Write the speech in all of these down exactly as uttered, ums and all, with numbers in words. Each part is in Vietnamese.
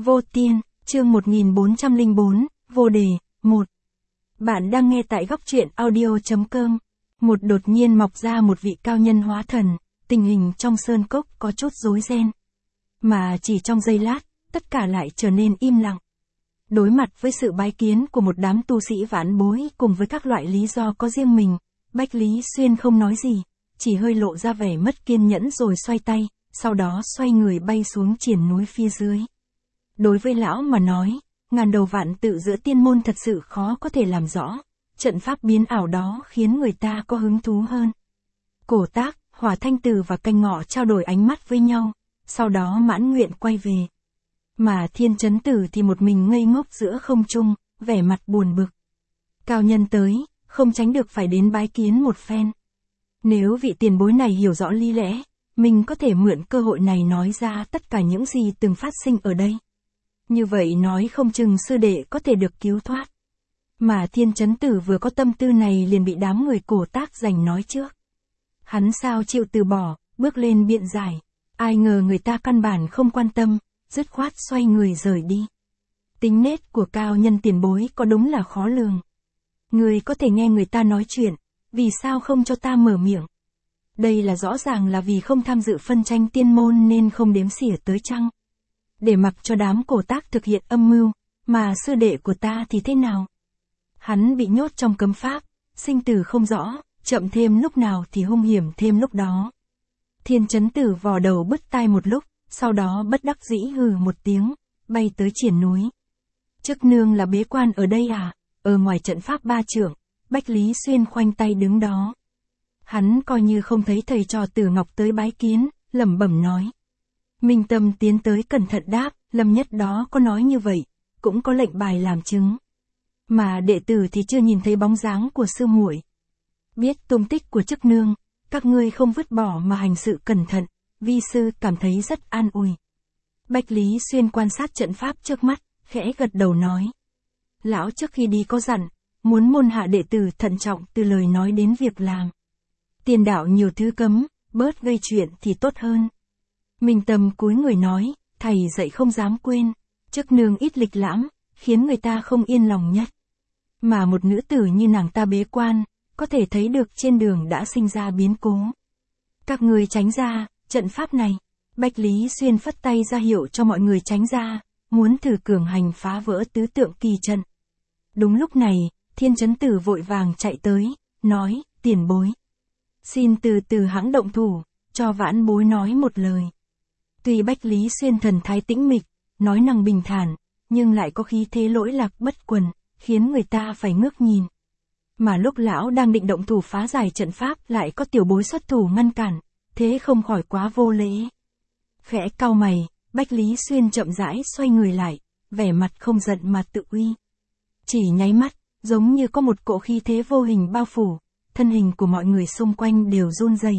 Vô Tiên, chương một nghìn bốn trăm lẻ bốn, vô đề, một. Bạn đang nghe tại góc truyện audio.com. Một đột nhiên mọc ra một vị cao nhân hóa thần, tình hình trong sơn cốc có chút rối ren. Mà chỉ trong giây lát, tất cả lại trở nên im lặng. Đối mặt với sự bái kiến của một đám tu sĩ vãn bối cùng với các loại lý do có riêng mình, Bách Lý Xuyên không nói gì, chỉ hơi lộ ra vẻ mất kiên nhẫn rồi xoay tay, sau đó xoay người bay xuống triển núi phía dưới. Đối với lão mà nói, ngàn đầu vạn tự giữa tiên môn thật sự khó có thể làm rõ, trận pháp biến ảo đó khiến người ta có hứng thú hơn. Cổ Tác, Hỏa Thanh Tử và Canh Ngọ trao đổi ánh mắt với nhau, sau đó mãn nguyện quay về. Mà Thiên Chấn Tử thì một mình ngây ngốc giữa không trung, vẻ mặt buồn bực. Cao nhân tới, không tránh được phải đến bái kiến một phen. Nếu vị tiền bối này hiểu rõ lý lẽ, mình có thể mượn cơ hội này nói ra tất cả những gì từng phát sinh ở đây. Như vậy nói không chừng sư đệ có thể được cứu thoát. Mà Thiên Chấn Tử vừa có tâm tư này liền bị đám người Cổ Tác giành nói trước. Hắn sao chịu từ bỏ, bước lên biện giải. Ai ngờ người ta căn bản không quan tâm, dứt khoát xoay người rời đi. Tính nết của cao nhân tiền bối có đúng là khó lường. Người có thể nghe người ta nói chuyện, vì sao không cho ta mở miệng? Đây là rõ ràng là vì không tham dự phân tranh tiên môn nên không đếm xỉa tới chăng? Để mặc cho đám Cổ Tác thực hiện âm mưu, mà sư đệ của ta thì thế nào? Hắn bị nhốt trong cấm pháp, sinh tử không rõ, chậm thêm lúc nào thì hung hiểm thêm lúc đó. Thiên Chấn Tử vò đầu bứt tai một lúc, sau đó bất đắc dĩ hừ một tiếng, bay tới triển núi. Chức nương là bế quan ở đây à? Ở ngoài trận pháp ba trượng, Bách Lý Xuyên khoanh tay đứng đó. Hắn coi như không thấy thầy trò Tử Ngọc tới bái kiến, lẩm bẩm nói. Minh Tâm tiến tới cẩn thận đáp, Lâm Nhất đó có nói như vậy, cũng có lệnh bài làm chứng. Mà đệ tử thì chưa nhìn thấy bóng dáng của sư muội. Biết tung tích của chức nương, các ngươi không vứt bỏ mà hành sự cẩn thận, vi sư cảm thấy rất an ủi. Bách Lý Xuyên quan sát trận pháp trước mắt, khẽ gật đầu nói. Lão trước khi đi có dặn, muốn môn hạ đệ tử thận trọng từ lời nói đến việc làm. Tiền đạo nhiều thứ cấm, bớt gây chuyện thì tốt hơn. Minh Tâm cúi người nói, thầy dạy không dám quên, chức nương ít lịch lãm, khiến người ta không yên lòng nhất. Mà một nữ tử như nàng ta bế quan, có thể thấy được trên đường đã sinh ra biến cố. Các người tránh ra, trận pháp này. Bách Lý Xuyên phất tay ra hiệu cho mọi người tránh ra, muốn thử cường hành phá vỡ tứ tượng kỳ trận. Đúng lúc này, Thiên Chấn Tử vội vàng chạy tới, nói, tiền bối. Xin từ từ hãng động thủ, cho vãn bối nói một lời. Tuy Bách Lý Xuyên thần thái tĩnh mịch, nói năng bình thản, nhưng lại có khí thế lỗi lạc bất quần, khiến người ta phải ngước nhìn. Mà lúc lão đang định động thủ phá giải trận pháp lại có tiểu bối xuất thủ ngăn cản, thế không khỏi quá vô lễ. Khẽ cau mày, Bách Lý Xuyên chậm rãi xoay người lại, vẻ mặt không giận mà tự uy. Chỉ nháy mắt, giống như có một cỗ khí thế vô hình bao phủ, thân hình của mọi người xung quanh đều run rẩy.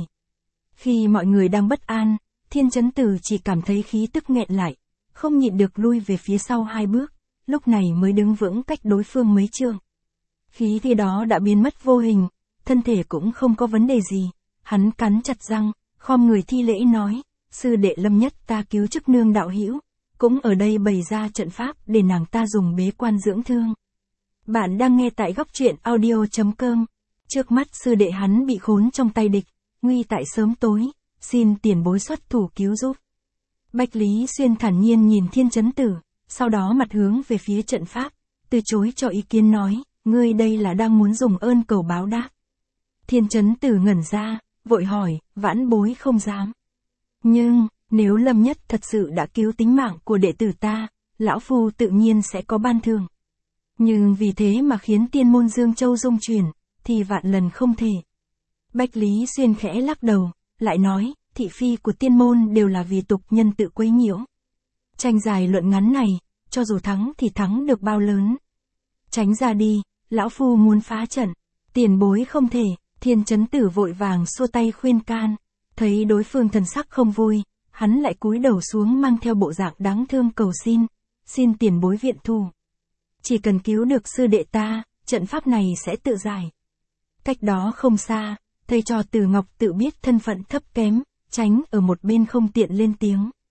Khi mọi người đang bất an, Thiên Chấn Tử chỉ cảm thấy khí tức nghẹn lại, không nhịn được lui về phía sau hai bước, lúc này mới đứng vững cách đối phương mấy trượng. Khí thế đó đã biến mất vô hình, thân thể cũng không có vấn đề gì, hắn cắn chặt răng, khom người thi lễ nói, sư đệ Lâm Nhất ta cứu chức nương đạo hữu, cũng ở đây bày ra trận pháp để nàng ta dùng bế quan dưỡng thương. Bạn đang nghe tại góc truyện audio.com. Trước mắt sư đệ hắn bị khốn trong tay địch, nguy tại sớm tối, xin tiền bối xuất thủ cứu giúp. Bách Lý Xuyên thản nhiên nhìn Thiên Chấn Tử, sau đó mặt hướng về phía trận pháp, từ chối cho ý kiến nói, ngươi đây là đang muốn dùng ơn cầu báo đáp. Thiên Chấn Tử ngẩn ra, vội hỏi, vãn bối không dám. Nhưng, nếu Lâm Nhất thật sự đã cứu tính mạng của đệ tử ta, lão phu tự nhiên sẽ có ban thưởng. Nhưng vì thế mà khiến tiên môn Dương Châu rung chuyển, thì vạn lần không thể. Bách Lý Xuyên khẽ lắc đầu, lại nói, thị phi của tiên môn đều là vì tục nhân tự quấy nhiễu. Tranh dài luận ngắn này, cho dù thắng thì thắng được bao lớn. Tránh ra đi, lão phu muốn phá trận, tiền bối không thể. Thiên Chấn Tử vội vàng xua tay khuyên can, thấy đối phương thần sắc không vui, hắn lại cúi đầu xuống mang theo bộ dạng đáng thương cầu xin, xin tiền bối viện thủ. Chỉ cần cứu được sư đệ ta, trận pháp này sẽ tự giải. Cách đó không xa, thầy trò Tử Ngọc tự biết thân phận thấp kém, tránh ở một bên không tiện lên tiếng.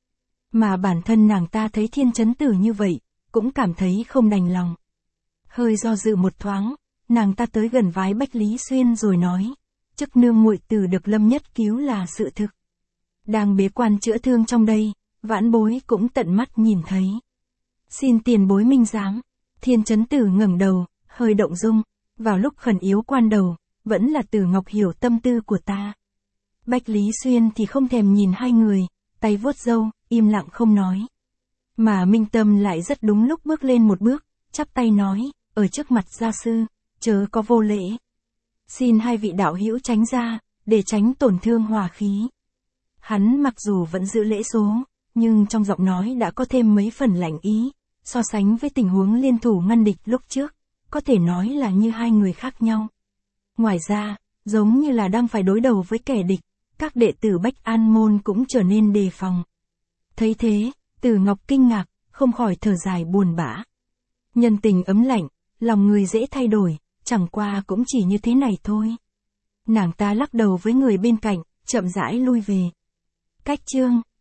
Mà bản thân nàng ta thấy Thiên Chấn Tử như vậy, cũng cảm thấy không đành lòng. Hơi do dự một thoáng, nàng ta tới gần vái Bách Lý Xuyên rồi nói, chức nương muội tử được Lâm Nhất cứu là sự thực. Đang bế quan chữa thương trong đây, vãn bối cũng tận mắt nhìn thấy. Xin tiền bối minh giám. Thiên Chấn Tử ngẩng đầu, hơi động dung, vào lúc khẩn yếu quan đầu, vẫn là Tử Ngọc hiểu tâm tư của ta. Bách Lý Xuyên thì không thèm nhìn hai người, tay vuốt râu, im lặng không nói. Mà Minh Tâm lại rất đúng lúc bước lên một bước, chắp tay nói, ở trước mặt gia sư, chớ có vô lễ. Xin hai vị đạo hữu tránh ra, để tránh tổn thương hòa khí. Hắn mặc dù vẫn giữ lễ số, nhưng trong giọng nói đã có thêm mấy phần lạnh ý, so sánh với tình huống liên thủ ngăn địch lúc trước, có thể nói là như hai người khác nhau. Ngoài ra, giống như là đang phải đối đầu với kẻ địch, các đệ tử Bách An Môn cũng trở nên đề phòng. Thấy thế, Tử Ngọc kinh ngạc, không khỏi thở dài buồn bã. Nhân tình ấm lạnh, lòng người dễ thay đổi, chẳng qua cũng chỉ như thế này thôi. Nàng ta lắc đầu với người bên cạnh, chậm rãi lui về. Cách chương